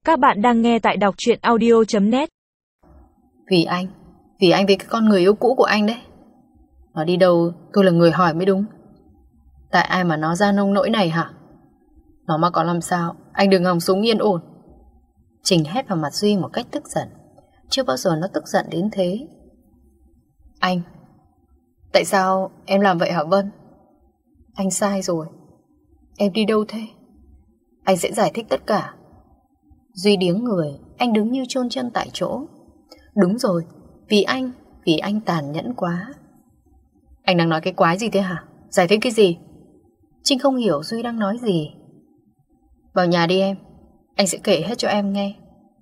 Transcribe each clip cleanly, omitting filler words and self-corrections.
Các bạn đang nghe tại đọc truyện audio.net. Vì anh với cái con người yêu cũ của anh đấy. Nó đi đâu tôi là người hỏi mới đúng. Tại ai mà nó ra nông nỗi này hả? Nó mà có làm sao anh đừng hòng sống yên ổn. Trình hét vào mặt Duy một cách tức giận. Chưa bao giờ nó tức giận đến thế. Anh, tại sao em làm vậy hả Vân? Anh sai rồi. Em đi đâu thế? Anh sẽ giải thích tất cả. Duy điếng người, anh đứng như chôn chân tại chỗ. Đúng rồi, vì anh tàn nhẫn quá. Anh đang nói cái quái gì thế hả? Giải thích cái gì? Trinh không hiểu Duy đang nói gì. Vào nhà đi em, anh sẽ kể hết cho em nghe.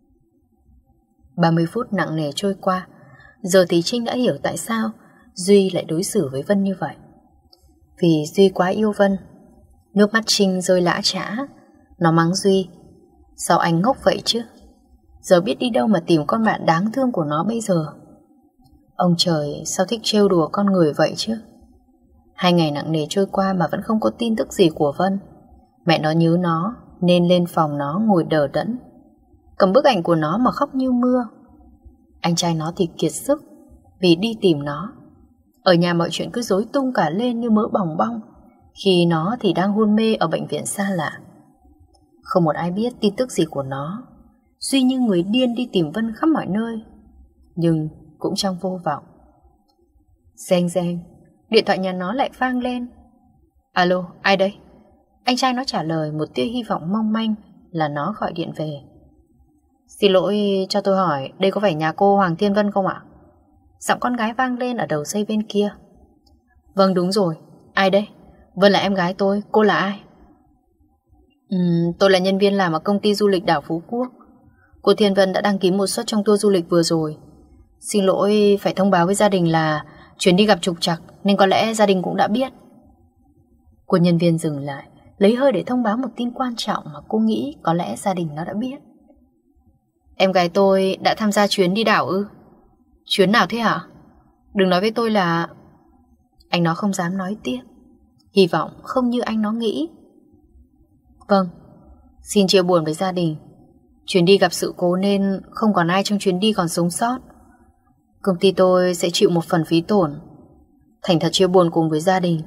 30 phút nặng nề trôi qua. Giờ thì Trinh đã hiểu tại sao Duy lại đối xử với Vân như vậy. Vì Duy quá yêu Vân. Nước mắt Trinh rơi lã chã. Nó mắng Duy: sao anh ngốc vậy chứ? Giờ biết đi đâu mà tìm con bạn đáng thương của nó bây giờ? Ông trời, sao thích trêu đùa con người vậy chứ? 2 ngày nặng nề trôi qua mà vẫn không có tin tức gì của Vân. Mẹ nó nhớ nó nên lên phòng nó ngồi đờ đẫn, cầm bức ảnh của nó mà khóc như mưa. Anh trai nó thì kiệt sức vì đi tìm nó. Ở nhà mọi chuyện cứ rối tung cả lên như mớ bòng bong, khi nó thì đang hôn mê ở bệnh viện xa lạ. Không một ai biết tin tức gì của nó. Duy như người điên đi tìm Vân khắp mọi nơi, nhưng cũng trong vô vọng. Reng reng, điện thoại nhà nó lại vang lên. Alo, ai đây? Anh trai nó trả lời một tia hy vọng mong manh là nó gọi điện về. Xin lỗi, cho tôi hỏi, đây có phải nhà cô Hoàng Thiên Vân không ạ? Giọng con gái vang lên ở đầu dây bên kia. Vâng, đúng rồi. Ai đây? Vân là em gái tôi, cô là ai? Tôi là nhân viên làm ở công ty du lịch đảo Phú Quốc. Cô Thiên Vân đã đăng ký một suất trong tour du lịch vừa rồi. Xin lỗi, phải thông báo với gia đình là chuyến đi gặp trục trặc, nên có lẽ gia đình cũng đã biết. Cô nhân viên dừng lại, lấy hơi để thông báo một tin quan trọng mà cô nghĩ có lẽ gia đình nó đã biết. Em gái tôi đã tham gia chuyến đi đảo ư? Chuyến nào thế hả? Đừng nói với tôi là... Anh nó không dám nói tiếp. Hy vọng không như anh nó nghĩ. Vâng, xin chia buồn với gia đình. Chuyến đi gặp sự cố nên không còn ai trong chuyến đi còn sống sót. Công ty tôi sẽ chịu một phần phí tổn. Thành thật chia buồn cùng với gia đình.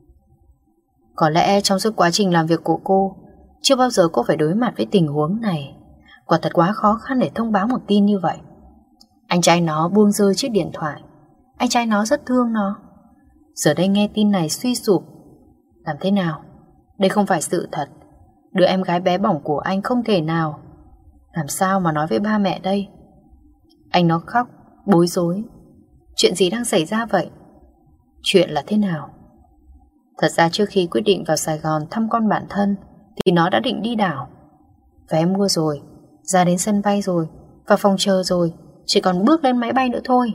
Có lẽ trong suốt quá trình làm việc của cô, chưa bao giờ cô phải đối mặt với tình huống này. Quả thật quá khó khăn để thông báo một tin như vậy. Anh trai nó buông rơi chiếc điện thoại. Anh trai nó rất thương nó. Giờ đây nghe tin này suy sụp. Làm thế nào? Đây không phải sự thật. Đứa em gái bé bỏng của anh không thể nào. Làm sao mà nói với ba mẹ đây? Anh nó khóc, bối rối. Chuyện gì đang xảy ra vậy? Chuyện là thế nào? Thật ra trước khi quyết định vào Sài Gòn thăm con bạn thân thì nó đã định đi đảo. Vé mua rồi, ra đến sân bay rồi, vào phòng chờ rồi, chỉ còn bước lên máy bay nữa thôi.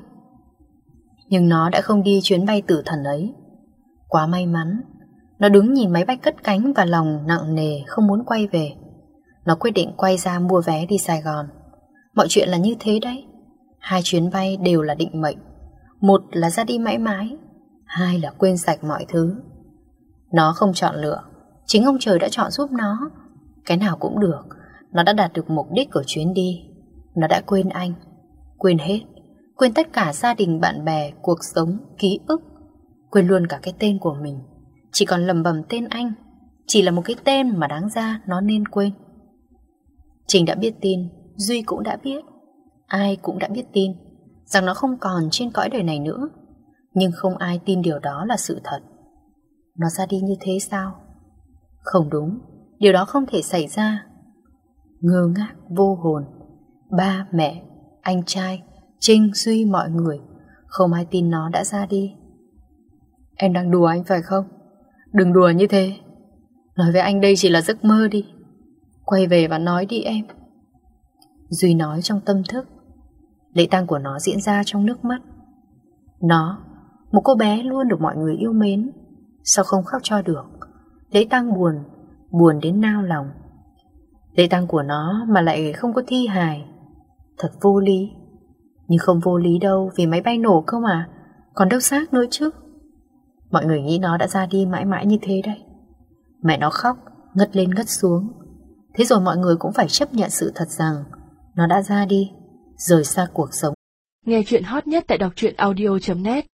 Nhưng nó đã không đi chuyến bay tử thần ấy. Quá may mắn. Nó đứng nhìn máy bay cất cánh và lòng nặng nề không muốn quay về. Nó quyết định quay ra mua vé đi Sài Gòn. Mọi chuyện là như thế đấy. 2 chuyến bay đều là định mệnh. Một là ra đi mãi mãi, 2 là quên sạch mọi thứ. Nó không chọn lựa, chính ông trời đã chọn giúp nó. Cái nào cũng được. Nó đã đạt được mục đích của chuyến đi. Nó đã quên anh. Quên hết. Quên tất cả gia đình, bạn bè, cuộc sống, ký ức. Quên luôn cả cái tên của mình. Chỉ còn lầm bầm tên anh. Chỉ là một cái tên mà đáng ra nó nên quên. Trình đã biết tin, Duy cũng đã biết. Ai cũng đã biết tin rằng nó không còn trên cõi đời này nữa. Nhưng không ai tin điều đó là sự thật. Nó ra đi như thế sao? Không đúng, điều đó không thể xảy ra. Ngơ ngác vô hồn. Ba, mẹ, anh trai, Trinh, Duy, mọi người, không ai tin nó đã ra đi. Em đang đùa anh phải không? Đừng đùa như thế. Nói với anh đây chỉ là giấc mơ đi. Quay về và nói đi em. Duy nói trong tâm thức. Lễ tang của nó diễn ra trong nước mắt. Nó, một cô bé luôn được mọi người yêu mến, sao không khóc cho được? Lễ tang buồn, buồn đến nao lòng. Lễ tang của nó mà lại không có thi hài, thật vô lý. Nhưng không vô lý đâu, vì máy bay nổ cơ mà, còn đâu xác nữa chứ. Mọi người nghĩ nó đã ra đi mãi mãi như thế đấy. Mẹ nó khóc, ngất lên ngất xuống. Thế rồi mọi người cũng phải chấp nhận sự thật rằng nó đã ra đi, rời xa cuộc sống. Nghe chuyện hot nhất tại đọc truyện audio.net.